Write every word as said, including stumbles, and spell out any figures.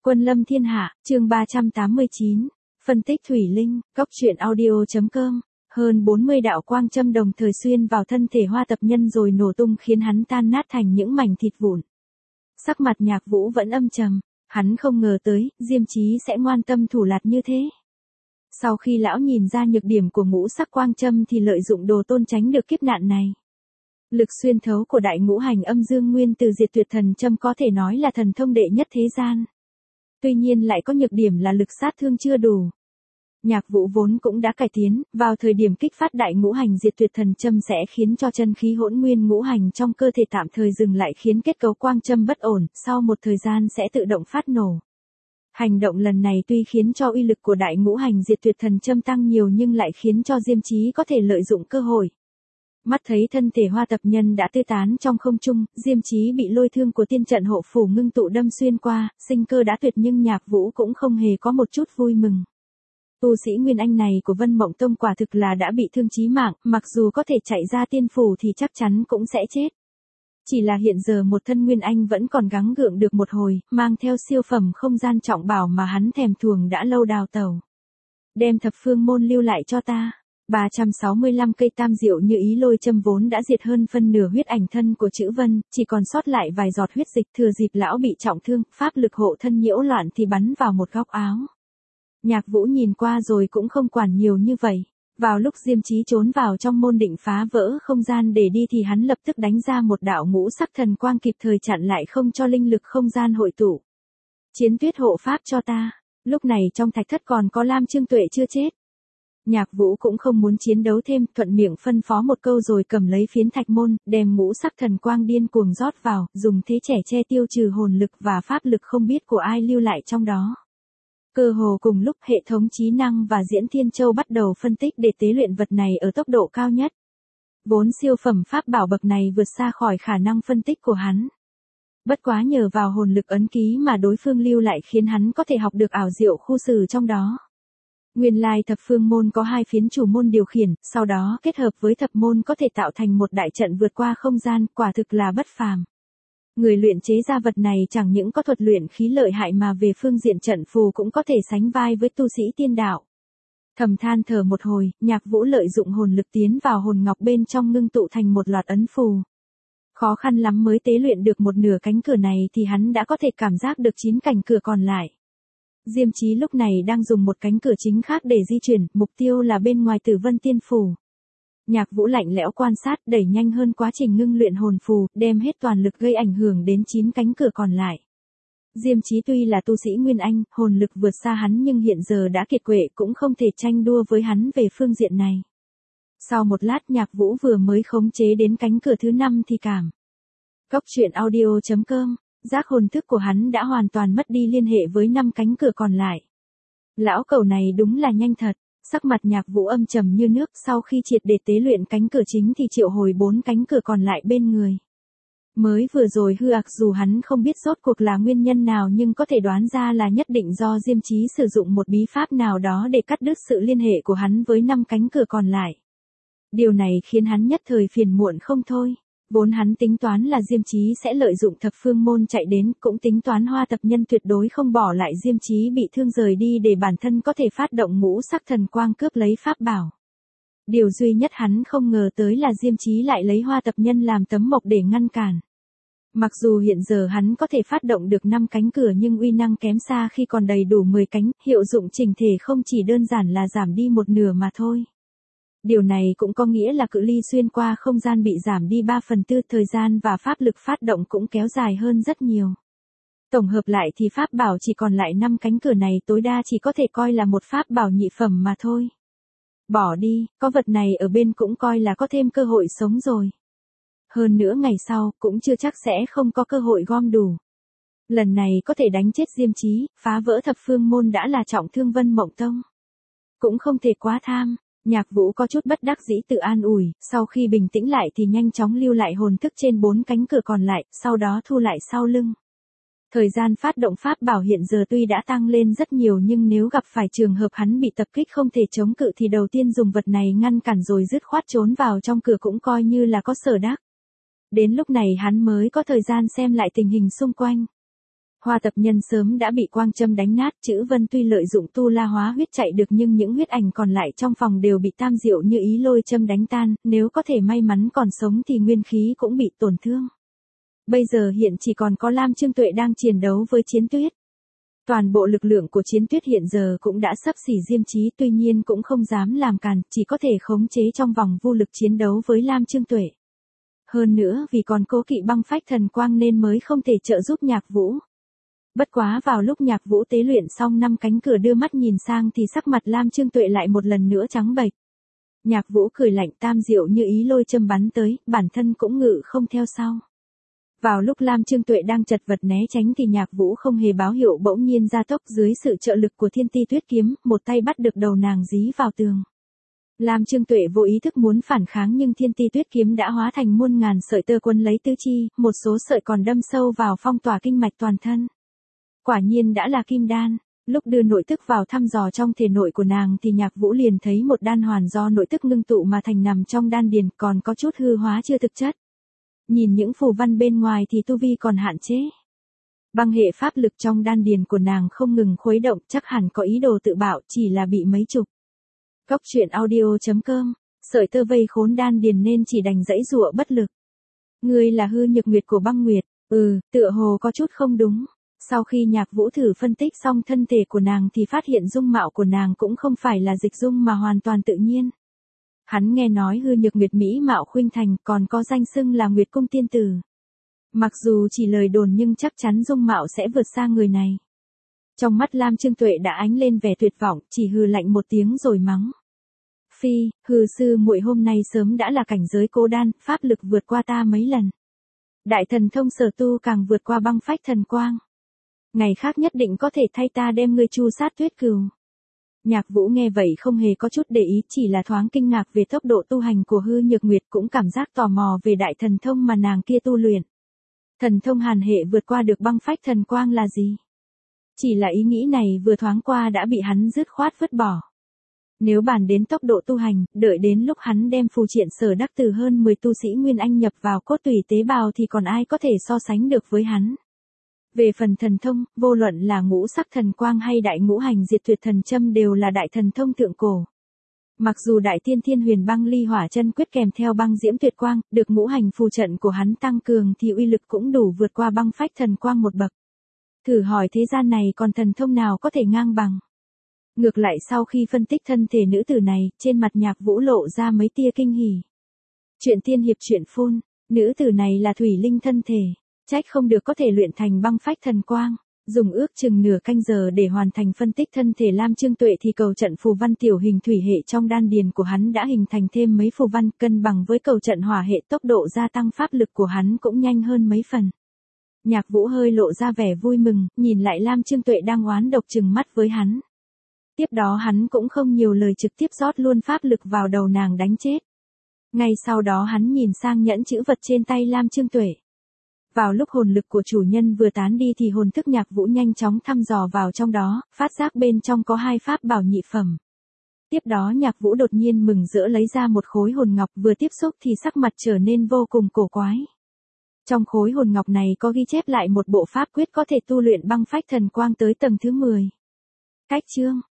Quân lâm thiên hạ, chương ba trăm tám mươi chín. Phân tích thủy linh, góc truyện audio chấm com. Hơn bốn mươi đạo quang châm đồng thời xuyên vào thân thể Hoa Tập Nhân rồi nổ tung khiến hắn tan nát thành những mảnh thịt vụn. Sắc mặt Nhạc Vũ vẫn âm trầm, hắn không ngờ tới, Diêm Chí sẽ ngoan tâm thủ lạt như thế. Sau khi lão nhìn ra nhược điểm của ngũ sắc quang châm thì lợi dụng đồ tôn tránh được kiếp nạn này. Lực xuyên thấu của đại ngũ hành âm dương nguyên từ diệt tuyệt thần châm có thể nói là thần thông đệ nhất thế gian. Tuy nhiên lại có nhược điểm là lực sát thương chưa đủ. Nhạc Vũ vốn cũng đã cải tiến, vào thời điểm kích phát đại ngũ hành diệt tuyệt thần châm sẽ khiến cho chân khí hỗn nguyên ngũ hành trong cơ thể tạm thời dừng lại khiến kết cấu quang châm bất ổn, sau một thời gian sẽ tự động phát nổ. Hành động lần này tuy khiến cho uy lực của đại ngũ hành diệt tuyệt thần châm tăng nhiều nhưng lại khiến cho Diêm Chí có thể lợi dụng cơ hội. Mắt thấy thân thể Hoa Tập Nhân đã tiêu tán trong không trung, Diêm Chí bị lôi thương của tiên trận hộ phủ ngưng tụ đâm xuyên qua, sinh cơ đã tuyệt nhưng Nhạc Vũ cũng không hề có một chút vui mừng. Tu sĩ Nguyên Anh này của Vân Mộng Tông quả thực là đã bị thương chí mạng, mặc dù có thể chạy ra tiên phủ thì chắc chắn cũng sẽ chết. Chỉ là hiện giờ một thân Nguyên Anh vẫn còn gắng gượng được một hồi, mang theo siêu phẩm không gian trọng bảo mà hắn thèm thuồng đã lâu đào tẩu. Đem thập phương môn lưu lại cho ta. ba trăm sáu mươi lăm cây tam diệu như ý lôi châm vốn đã diệt hơn phân nửa huyết ảnh thân của Chữ Vân, chỉ còn sót lại vài giọt huyết dịch thừa dịp lão bị trọng thương, pháp lực hộ thân nhiễu loạn thì bắn vào một góc áo. Nhạc Vũ nhìn qua rồi cũng không quản nhiều như vậy. Vào lúc Diêm Chí trốn vào trong môn định phá vỡ không gian để đi thì hắn lập tức đánh ra một đạo ngũ sắc thần quang kịp thời chặn lại không cho linh lực không gian hội tụ. Chiến tuyết hộ pháp cho ta. Lúc này trong thạch thất còn có Lam Trương Tuệ chưa chết. Nhạc Vũ cũng không muốn chiến đấu thêm, thuận miệng phân phó một câu rồi cầm lấy phiến thạch môn, đem ngũ sắc thần quang điên cuồng rót vào, dùng thế trẻ che tiêu trừ hồn lực và pháp lực không biết của ai lưu lại trong đó. Cơ hồ cùng lúc hệ thống trí năng và Diễn Thiên Châu bắt đầu phân tích để tế luyện vật này ở tốc độ cao nhất. Vốn siêu phẩm pháp bảo bậc này vượt xa khỏi khả năng phân tích của hắn. Bất quá nhờ vào hồn lực ấn ký mà đối phương lưu lại khiến hắn có thể học được ảo diệu khu xử trong đó. Nguyên lai thập phương môn có hai phiến chủ môn điều khiển, sau đó kết hợp với thập môn có thể tạo thành một đại trận vượt qua không gian, quả thực là bất phàm. Người luyện chế ra vật này chẳng những có thuật luyện khí lợi hại mà về phương diện trận phù cũng có thể sánh vai với tu sĩ tiên đạo. Thầm than thở một hồi, Nhạc Vũ lợi dụng hồn lực tiến vào hồn ngọc bên trong ngưng tụ thành một loạt ấn phù. Khó khăn lắm mới tế luyện được một nửa cánh cửa này thì hắn đã có thể cảm giác được chín cánh cửa còn lại. Diêm Chí lúc này đang dùng một cánh cửa chính khác để di chuyển, mục tiêu là bên ngoài Tử Vân Tiên Phủ. Nhạc Vũ lạnh lẽo quan sát, đẩy nhanh hơn quá trình ngưng luyện hồn phù, đem hết toàn lực gây ảnh hưởng đến chín cánh cửa còn lại. Diêm Chí tuy là tu sĩ Nguyên Anh, hồn lực vượt xa hắn nhưng hiện giờ đã kiệt quệ cũng không thể tranh đua với hắn về phương diện này. Sau một lát Nhạc Vũ vừa mới khống chế đến cánh cửa thứ năm thì cảm. Góc truyện audio chấm com. Giác hồn thức của hắn đã hoàn toàn mất đi liên hệ với năm cánh cửa còn lại. Lão cẩu này đúng là nhanh thật, sắc mặt Nhạc Vũ âm trầm như nước, sau khi triệt để tế luyện cánh cửa chính thì triệu hồi bốn cánh cửa còn lại bên người. Mới vừa rồi hư ạc dù hắn không biết rốt cuộc là nguyên nhân nào nhưng có thể đoán ra là nhất định do Diêm Chí sử dụng một bí pháp nào đó để cắt đứt sự liên hệ của hắn với năm cánh cửa còn lại. Điều này khiến hắn nhất thời phiền muộn không thôi. Vốn hắn tính toán là Diêm Chí sẽ lợi dụng thập phương môn chạy đến, cũng tính toán Hoa Tập Nhân tuyệt đối không bỏ lại Diêm Chí bị thương rời đi để bản thân có thể phát động ngũ sắc thần quang cướp lấy pháp bảo. Điều duy nhất hắn không ngờ tới là Diêm Chí lại lấy Hoa Tập Nhân làm tấm mộc để ngăn cản. Mặc dù hiện giờ hắn có thể phát động được năm cánh cửa nhưng uy năng kém xa khi còn đầy đủ mười cánh, hiệu dụng chỉnh thể không chỉ đơn giản là giảm đi một nửa mà thôi. Điều này cũng có nghĩa là cự ly xuyên qua không gian bị giảm đi ba phần tư, thời gian và pháp lực phát động cũng kéo dài hơn rất nhiều. Tổng hợp lại thì pháp bảo chỉ còn lại năm cánh cửa này tối đa chỉ có thể coi là một pháp bảo nhị phẩm mà thôi. Bỏ đi, có vật này ở bên cũng coi là có thêm cơ hội sống rồi. Hơn nữa ngày sau cũng chưa chắc sẽ không có cơ hội gom đủ. Lần này có thể đánh chết Diêm Chí, phá vỡ thập phương môn đã là trọng thương Vân Mộng Tông. Cũng không thể quá tham. Nhạc Vũ có chút bất đắc dĩ tự an ủi, sau khi bình tĩnh lại thì nhanh chóng lưu lại hồn thức trên bốn cánh cửa còn lại, sau đó thu lại sau lưng. Thời gian phát động pháp bảo hiện giờ tuy đã tăng lên rất nhiều nhưng nếu gặp phải trường hợp hắn bị tập kích không thể chống cự thì đầu tiên dùng vật này ngăn cản rồi dứt khoát trốn vào trong cửa cũng coi như là có sở đắc. Đến lúc này hắn mới có thời gian xem lại tình hình xung quanh. Hoa tập nhân sớm đã bị quang châm đánh nát, chữ Vân tuy lợi dụng tu la hóa huyết chạy được nhưng những huyết ảnh còn lại trong phòng đều bị Tam Diệu Như Ý lôi châm đánh tan, nếu có thể may mắn còn sống thì nguyên khí cũng bị tổn thương. Bây giờ hiện chỉ còn có Lam Trương Tuệ đang chiến đấu với Chiến Tuyết. Toàn bộ lực lượng của Chiến Tuyết hiện giờ cũng đã xấp xỉ Diêm Chí, tuy nhiên cũng không dám làm càn, chỉ có thể khống chế trong vòng vô lực chiến đấu với Lam Trương Tuệ. Hơn nữa vì còn cố kỵ băng phách thần quang nên mới không thể trợ giúp Nhạc Vũ. Bất quá vào lúc Nhạc Vũ tế luyện xong năm cánh cửa đưa mắt nhìn sang thì sắc mặt Lam Trương Tuệ lại một lần nữa trắng bệch. Nhạc Vũ cười lạnh, Tam Diệu Như Ý lôi châm bắn tới, bản thân cũng ngự không theo sau. Vào lúc Lam Trương Tuệ đang chật vật né tránh thì Nhạc Vũ không hề báo hiệu bỗng nhiên gia tốc, dưới sự trợ lực của Thiên Ti Tuyết kiếm, một tay bắt được đầu nàng dí vào tường. Lam Trương Tuệ vô ý thức muốn phản kháng nhưng Thiên Ti Tuyết kiếm đã hóa thành muôn ngàn sợi tơ quấn lấy tứ chi, một số sợi còn đâm sâu vào phong tỏa kinh mạch toàn thân. Quả nhiên đã là kim đan. Lúc đưa nội tức vào thăm dò trong thể nội của nàng thì Nhạc Vũ liền thấy một đan hoàn do nội tức ngưng tụ mà thành nằm trong đan điền, còn có chút hư hóa chưa thực chất. Nhìn những phù văn bên ngoài thì tu vi còn hạn chế. Băng hệ pháp lực trong đan điền của nàng không ngừng khuấy động, chắc hẳn có ý đồ tự bạo, chỉ là bị mấy chục. Góc truyện audio chấm com, sợi tơ vây khốn đan điền nên chỉ đành giãy giụa bất lực. Ngươi là Hư Nhược Nguyệt của băng nguyệt, ừ, tựa hồ có chút không đúng. Sau khi Nhạc Vũ thử phân tích xong thân thể của nàng thì phát hiện dung mạo của nàng cũng không phải là dịch dung mà hoàn toàn tự nhiên. Hắn nghe nói Hư Nhược Nguyệt mỹ mạo khuynh thành, còn có danh xưng là Nguyệt Cung tiên tử. Mặc dù chỉ lời đồn nhưng chắc chắn dung mạo sẽ vượt xa người này. Trong mắt Lam Trương Tuệ đã ánh lên vẻ tuyệt vọng, chỉ hừ lạnh một tiếng rồi mắng. Phi, hừ sư muội hôm nay sớm đã là cảnh giới cố đan, pháp lực vượt qua ta mấy lần. Đại thần thông sở tu càng vượt qua băng phách thần quang. Ngày khác nhất định có thể thay ta đem ngươi chu sát Tuyết Cừu. Nhạc Vũ nghe vậy không hề có chút để ý, chỉ là thoáng kinh ngạc về tốc độ tu hành của Hư Nhược Nguyệt, cũng cảm giác tò mò về đại thần thông mà nàng kia tu luyện. Thần thông hàn hệ vượt qua được băng phách thần quang là gì? Chỉ là ý nghĩ này vừa thoáng qua đã bị hắn dứt khoát vứt bỏ. Nếu bàn đến tốc độ tu hành, đợi đến lúc hắn đem phù triện sở đắc từ hơn mười tu sĩ Nguyên Anh nhập vào cốt tủy tế bào thì còn ai có thể so sánh được với hắn. Về phần thần thông, vô luận là ngũ sắc thần quang hay đại ngũ hành diệt tuyệt thần châm đều là đại thần thông thượng cổ. Mặc dù đại tiên thiên huyền băng ly hỏa chân quyết kèm theo băng diễm tuyệt quang, được ngũ hành phù trận của hắn tăng cường thì uy lực cũng đủ vượt qua băng phách thần quang một bậc. Thử hỏi thế gian này còn thần thông nào có thể ngang bằng. Ngược lại sau khi phân tích thân thể nữ tử này, trên mặt Nhạc Vũ lộ ra mấy tia kinh hỉ. Chuyện tiên hiệp truyện phun, nữ tử này là thủy linh thân thể. Trách không được có thể luyện thành băng phách thần quang. Dùng ước chừng nửa canh giờ để hoàn thành phân tích thân thể Lam Trương Tuệ thì cầu trận phù văn tiểu hình thủy hệ trong đan điền của hắn đã hình thành thêm mấy phù văn, cân bằng với cầu trận hỏa hệ, tốc độ gia tăng pháp lực của hắn cũng nhanh hơn mấy phần. Nhạc Vũ hơi lộ ra vẻ vui mừng, nhìn lại Lam Trương Tuệ đang oán độc trừng mắt với hắn. Tiếp đó hắn cũng không nhiều lời trực tiếp rót luôn pháp lực vào đầu nàng đánh chết. Ngay sau đó hắn nhìn sang nhẫn chữ vật trên tay Lam Trương Tuệ. Vào lúc hồn lực của chủ nhân vừa tán đi thì hồn thức Nhạc Vũ nhanh chóng thăm dò vào trong đó, phát giác bên trong có hai pháp bảo nhị phẩm. Tiếp đó Nhạc Vũ đột nhiên mừng rỡ lấy ra một khối hồn ngọc, vừa tiếp xúc thì sắc mặt trở nên vô cùng cổ quái. Trong khối hồn ngọc này có ghi chép lại một bộ pháp quyết có thể tu luyện băng phách thần quang tới tầng thứ mười. Cách chương